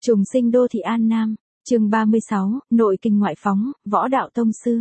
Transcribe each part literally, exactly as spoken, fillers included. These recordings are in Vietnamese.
Trùng sinh đô thị An Nam, chương ba mươi sáu, nội kinh ngoại phóng, võ đạo tông sư.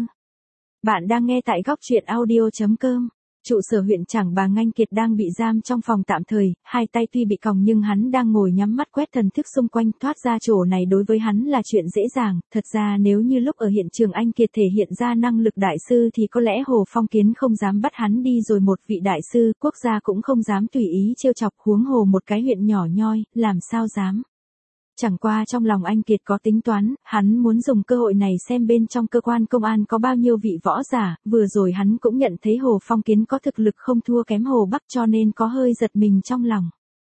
Bạn đang nghe tại góc truyện audio chấm com. Trụ sở huyện Trảng Bàng Anh Kiệt đang bị giam trong phòng tạm thời, hai tay tuy bị còng nhưng hắn đang ngồi nhắm mắt quét thần thức xung quanh, thoát ra chỗ này đối với hắn là chuyện dễ dàng. Thật ra nếu như lúc ở hiện trường Anh Kiệt thể hiện ra năng lực đại sư thì có lẽ Hồ Phong Kiến không dám bắt hắn đi, rồi một vị đại sư quốc gia cũng không dám tùy ý trêu chọc, huống hồ một cái huyện nhỏ nhoi, làm sao dám. Chẳng qua trong lòng anh Kiệt có tính toán, hắn muốn dùng cơ hội này xem bên trong cơ quan công an có bao nhiêu vị võ giả, vừa rồi hắn cũng nhận thấy Hồ Phong Kiến có thực lực không thua kém Hồ Bắc, cho nên có hơi giật mình trong lòng.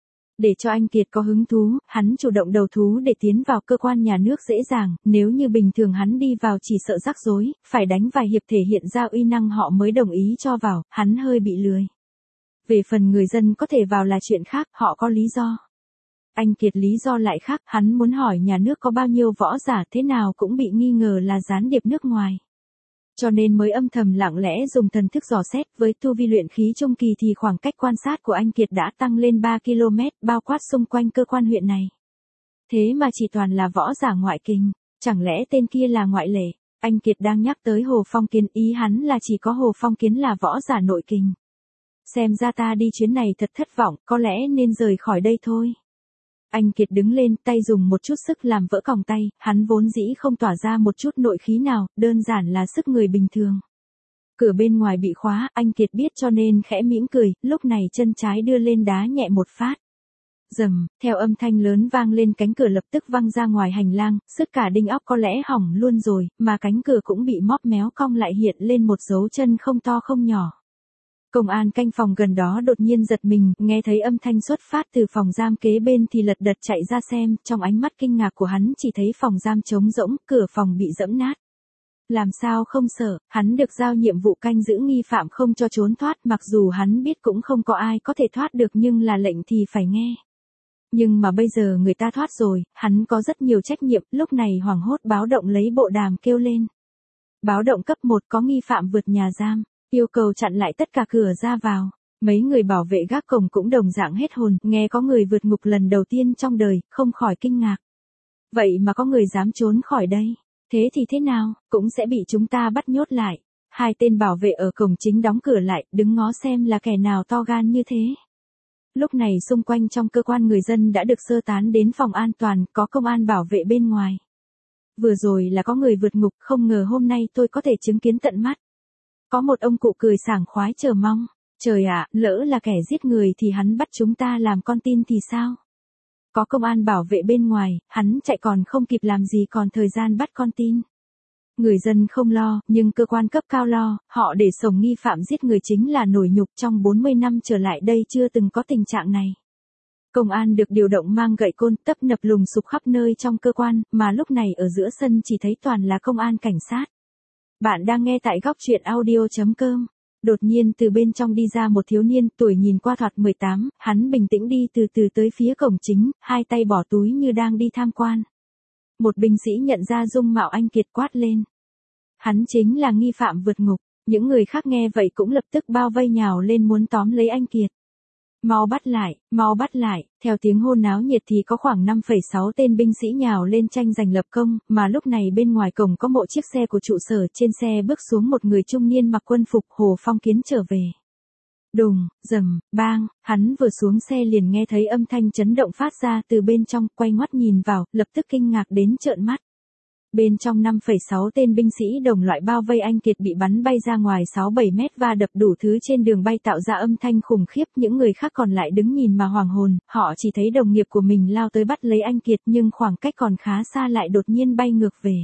Để cho anh Kiệt có hứng thú, hắn chủ động đầu thú để tiến vào cơ quan nhà nước dễ dàng, nếu như bình thường hắn đi vào chỉ sợ rắc rối, phải đánh vài hiệp thể hiện ra uy năng họ mới đồng ý cho vào, hắn hơi bị lười. Về phần người dân có thể vào là chuyện khác, họ có lý do. Anh Kiệt lý do lại khác, hắn muốn hỏi nhà nước có bao nhiêu võ giả, thế nào cũng bị nghi ngờ là gián điệp nước ngoài. Cho nên mới âm thầm lặng lẽ dùng thần thức dò xét, với tu vi luyện khí trung kỳ thì khoảng cách quan sát của anh Kiệt đã tăng lên ba ki lô mét, bao quát xung quanh cơ quan huyện này. Thế mà chỉ toàn là võ giả ngoại kinh, chẳng lẽ tên kia là ngoại lệ? Anh Kiệt đang nhắc tới Hồ Phong Kiến, ý hắn là chỉ có Hồ Phong Kiến là võ giả nội kinh. Xem ra ta đi chuyến này thật thất vọng, có lẽ nên rời khỏi đây thôi. Anh Kiệt đứng lên, tay dùng một chút sức làm vỡ còng tay, hắn vốn dĩ không tỏa ra một chút nội khí nào, đơn giản là sức người bình thường. Cửa bên ngoài bị khóa, anh Kiệt biết cho nên khẽ mỉm cười, lúc này chân trái đưa lên đá nhẹ một phát. Rầm, theo âm thanh lớn vang lên, cánh cửa lập tức văng ra ngoài hành lang, sức cả đinh óc có lẽ hỏng luôn rồi, mà cánh cửa cũng bị móp méo cong lại, hiện lên một dấu chân không to không nhỏ. Công an canh phòng gần đó đột nhiên giật mình, nghe thấy âm thanh xuất phát từ phòng giam kế bên thì lật đật chạy ra xem, trong ánh mắt kinh ngạc của hắn chỉ thấy phòng giam trống rỗng, cửa phòng bị giẫm nát. Làm sao không sợ, hắn được giao nhiệm vụ canh giữ nghi phạm không cho trốn thoát, mặc dù hắn biết cũng không có ai có thể thoát được nhưng là lệnh thì phải nghe. Nhưng mà bây giờ người ta thoát rồi, hắn có rất nhiều trách nhiệm, lúc này hoảng hốt báo động lấy bộ đàm kêu lên. Báo động cấp một, có nghi phạm vượt nhà giam. Yêu cầu chặn lại tất cả cửa ra vào. Mấy người bảo vệ gác cổng cũng đồng dạng hết hồn, nghe có người vượt ngục lần đầu tiên trong đời, không khỏi kinh ngạc. Vậy mà có người dám trốn khỏi đây. Thế thì thế nào, cũng sẽ bị chúng ta bắt nhốt lại. Hai tên bảo vệ ở cổng chính đóng cửa lại, đứng ngó xem là kẻ nào to gan như thế. Lúc này xung quanh trong cơ quan người dân đã được sơ tán đến phòng an toàn, có công an bảo vệ bên ngoài. Vừa rồi là có người vượt ngục, không ngờ hôm nay tôi có thể chứng kiến tận mắt. Có một ông cụ cười sảng khoái chờ mong. Trời ạ, lỡ là kẻ giết người thì hắn bắt chúng ta làm con tin thì sao? Có công an bảo vệ bên ngoài, hắn chạy còn không kịp làm gì còn thời gian bắt con tin. Người dân không lo, nhưng cơ quan cấp cao lo, họ để sổng nghi phạm giết người chính là nổi nhục, trong bốn mươi năm trở lại đây chưa từng có tình trạng này. Công an được điều động mang gậy côn tấp nập lùng sục khắp nơi trong cơ quan, mà lúc này ở giữa sân chỉ thấy toàn là công an cảnh sát. Bạn đang nghe tại góc truyện audio chấm com. Đột nhiên từ bên trong đi ra một thiếu niên, tuổi nhìn qua thoạt mười tám, hắn bình tĩnh đi từ từ tới phía cổng chính, hai tay bỏ túi như đang đi tham quan. Một binh sĩ nhận ra dung mạo anh Kiệt quát lên. Hắn chính là nghi phạm vượt ngục, những người khác nghe vậy cũng lập tức bao vây nhào lên muốn tóm lấy anh Kiệt. Mau bắt lại, mau bắt lại, theo tiếng hô náo nhiệt thì có khoảng năm phẩy sáu tên binh sĩ nhào lên tranh giành lập công, mà lúc này bên ngoài cổng có một chiếc xe của trụ sở, trên xe bước xuống một người trung niên mặc quân phục, Hồ Phong Kiến trở về. Đùng, rầm, bang, hắn vừa xuống xe liền nghe thấy âm thanh chấn động phát ra từ bên trong, quay ngoắt nhìn vào, lập tức kinh ngạc đến trợn mắt. Bên trong năm phẩy sáu tên binh sĩ đồng loại bao vây anh Kiệt bị bắn bay ra ngoài sáu bảy mét và đập đủ thứ trên đường bay tạo ra âm thanh khủng khiếp, những người khác còn lại đứng nhìn mà hoàng hồn, họ chỉ thấy đồng nghiệp của mình lao tới bắt lấy anh Kiệt nhưng khoảng cách còn khá xa lại đột nhiên bay ngược về.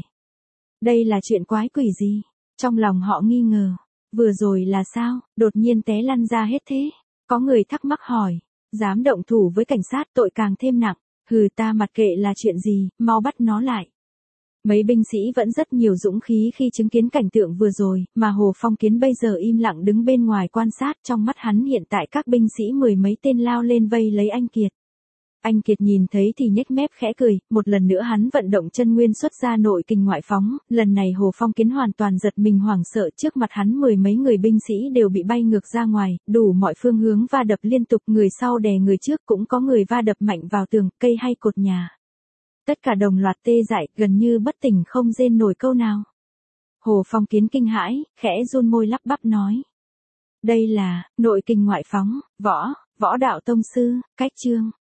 Đây là chuyện quái quỷ gì? Trong lòng họ nghi ngờ. Vừa rồi là sao, đột nhiên té lăn ra hết thế? Có người thắc mắc hỏi. Dám động thủ với cảnh sát tội càng thêm nặng. Hừ, ta mặc kệ là chuyện gì, mau bắt nó lại. Mấy binh sĩ vẫn rất nhiều dũng khí khi chứng kiến cảnh tượng vừa rồi, mà Hồ Phong Kiến bây giờ im lặng đứng bên ngoài quan sát, trong mắt hắn hiện tại các binh sĩ mười mấy tên lao lên vây lấy anh Kiệt. Anh Kiệt nhìn thấy thì nhếch mép khẽ cười, một lần nữa hắn vận động chân nguyên xuất ra nội kinh ngoại phóng, lần này Hồ Phong Kiến hoàn toàn giật mình hoảng sợ, trước mặt hắn mười mấy người binh sĩ đều bị bay ngược ra ngoài, đủ mọi phương hướng va đập liên tục, người sau đè người trước, cũng có người va đập mạnh vào tường, cây hay cột nhà. Tất cả đồng loạt tê dại, gần như bất tỉnh không rên nổi câu nào. Hồ Phong Kiến kinh hãi, khẽ run môi lắp bắp nói. Đây là, nội kinh ngoại phóng, võ, võ đạo tông sư, cách chương.